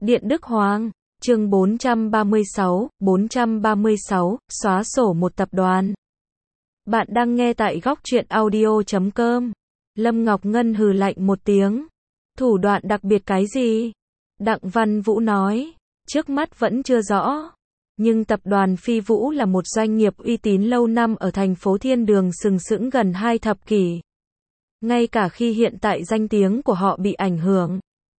Điện Đức Hoàng, chương 436, xóa sổ một tập đoàn. Bạn đang nghe tại góc truyện audio.com. Lâm Ngọc Ngân hừ lạnh một tiếng. Thủ đoạn đặc biệt cái gì? Đặng Văn Vũ nói, trước mắt vẫn chưa rõ. Nhưng tập đoàn Phi Vũ là một doanh nghiệp uy tín lâu năm ở thành phố Thiên Đường sừng sững gần 2 thập kỷ. Ngay cả khi hiện tại danh tiếng của họ bị ảnh hưởng,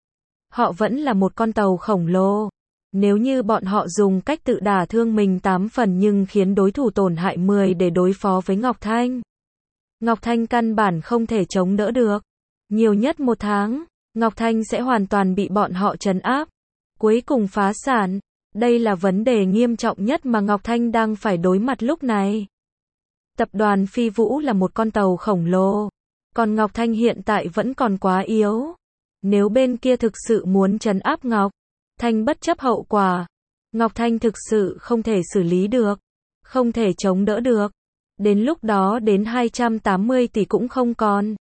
họ vẫn là một con tàu khổng lồ. Nếu như bọn họ dùng cách tự đả thương mình 8 phần nhưng khiến đối thủ tổn hại 10 để đối phó với Ngọc Thanh, Ngọc Thanh căn bản không thể chống đỡ được. Nhiều nhất 1 tháng, Ngọc Thanh sẽ hoàn toàn bị bọn họ trấn áp, cuối cùng phá sản. Đây là vấn đề nghiêm trọng nhất mà Ngọc Thanh đang phải đối mặt lúc này. Tập đoàn Phi Vũ là một con tàu khổng lồ, còn Ngọc Thanh hiện tại vẫn còn quá yếu. Nếu bên kia thực sự muốn trấn áp Ngọc Thanh bất chấp hậu quả, Ngọc Thanh thực sự không thể xử lý được, không thể chống đỡ được. Đến lúc đó đến 280 tỷ cũng không còn.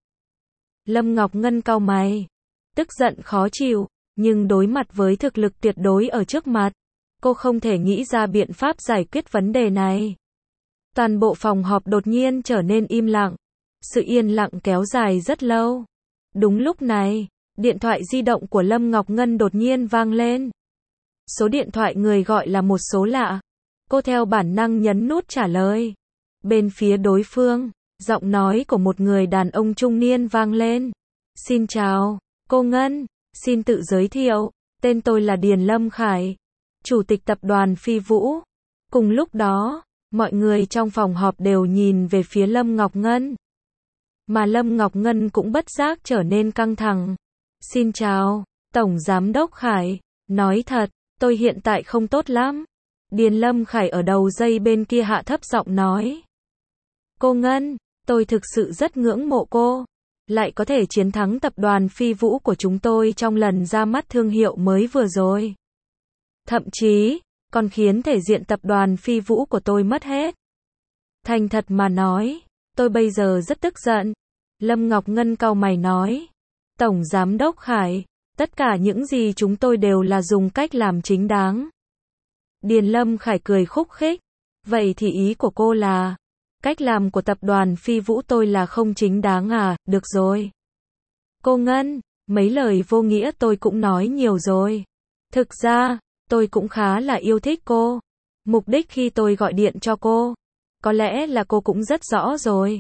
Lâm Ngọc Ngân cau mày, tức giận khó chịu, nhưng đối mặt với thực lực tuyệt đối ở trước mặt, cô không thể nghĩ ra biện pháp giải quyết vấn đề này. Toàn bộ phòng họp đột nhiên trở nên im lặng. Sự yên lặng kéo dài rất lâu. Đúng lúc này, điện thoại di động của Lâm Ngọc Ngân đột nhiên vang lên. Số điện thoại người gọi là một số lạ. Cô theo bản năng nhấn nút trả lời. Bên phía đối phương, giọng nói của một người đàn ông trung niên vang lên. Xin chào, cô Ngân, xin tự giới thiệu, tên tôi là Điền Lâm Khải, chủ tịch tập đoàn Phi Vũ. Cùng lúc đó, mọi người trong phòng họp đều nhìn về phía Lâm Ngọc Ngân. Mà Lâm Ngọc Ngân cũng bất giác trở nên căng thẳng. Xin chào, Tổng Giám đốc Khải, nói thật, tôi hiện tại không tốt lắm. Điền Lâm Khải ở đầu dây bên kia hạ thấp giọng nói. Cô Ngân, tôi thực sự rất ngưỡng mộ cô. Lại có thể chiến thắng tập đoàn Phi Vũ của chúng tôi trong lần ra mắt thương hiệu mới vừa rồi. Thậm chí, còn khiến thể diện tập đoàn Phi Vũ của tôi mất hết. Thành thật mà nói, tôi bây giờ rất tức giận. Lâm Ngọc Ngân cau mày nói. Tổng Giám đốc Khải, tất cả những gì chúng tôi đều là dùng cách làm chính đáng. Điền Lâm Khải cười khúc khích. Vậy thì ý của cô là, cách làm của tập đoàn Phi Vũ tôi là không chính đáng à? Được rồi. Cô Ngân, mấy lời vô nghĩa tôi cũng nói nhiều rồi. Thực ra, tôi cũng khá là yêu thích cô. Mục đích khi tôi gọi điện cho cô, có lẽ là cô cũng rất rõ rồi.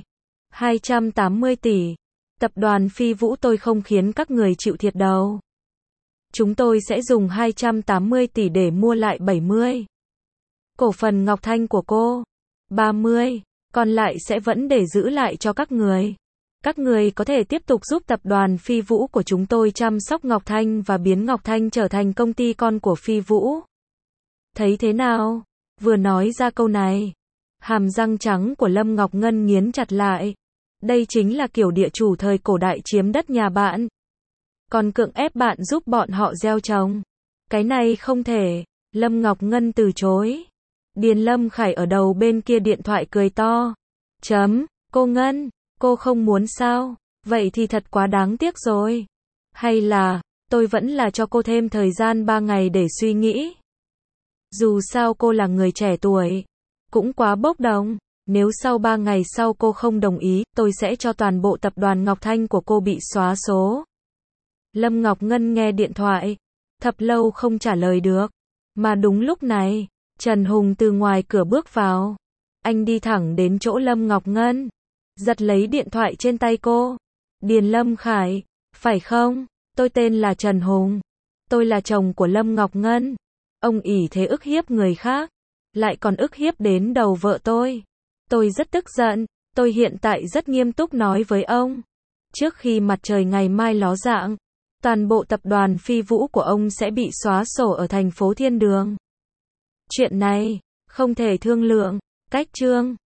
280 tỷ. Tập đoàn Phi Vũ tôi không khiến các người chịu thiệt đâu. Chúng tôi sẽ dùng 280 tỷ để mua lại 70 cổ phần Ngọc Thanh của cô. 30 còn lại sẽ vẫn để giữ lại cho các người. Các người có thể tiếp tục giúp tập đoàn Phi Vũ của chúng tôi chăm sóc Ngọc Thanh và biến Ngọc Thanh trở thành công ty con của Phi Vũ. Thấy thế nào? Vừa nói ra câu này, hàm răng trắng của Lâm Ngọc Ngân nghiến chặt lại. Đây chính là kiểu địa chủ thời cổ đại chiếm đất nhà bạn, còn cưỡng ép bạn giúp bọn họ gieo trồng. Cái này không thể. Lâm Ngọc Ngân từ chối. Điền Lâm Khải ở đầu bên kia điện thoại cười to. Cô Ngân, cô không muốn sao? Vậy thì thật quá đáng tiếc rồi. Hay là, tôi vẫn là cho cô thêm thời gian 3 ngày để suy nghĩ. Dù sao cô là người trẻ tuổi, cũng quá bốc đồng. Nếu sau 3 ngày sau cô không đồng ý, tôi sẽ cho toàn bộ tập đoàn Ngọc Thanh của cô bị xóa số. Lâm Ngọc Ngân nghe điện thoại, thật lâu không trả lời được. Mà đúng lúc này, Trần Hùng từ ngoài cửa bước vào. Anh đi thẳng đến chỗ Lâm Ngọc Ngân, giật lấy điện thoại trên tay cô. Điền Lâm Khải, phải không? Tôi tên là Trần Hùng. Tôi là chồng của Lâm Ngọc Ngân. Ông ỷ thế ức hiếp người khác, lại còn ức hiếp đến đầu vợ tôi. Tôi rất tức giận, tôi hiện tại rất nghiêm túc nói với ông. Trước khi mặt trời ngày mai ló dạng, toàn bộ tập đoàn Phi Vũ của ông sẽ bị xóa sổ ở thành phố Thiên Đường. Chuyện này, không thể thương lượng. Cách chương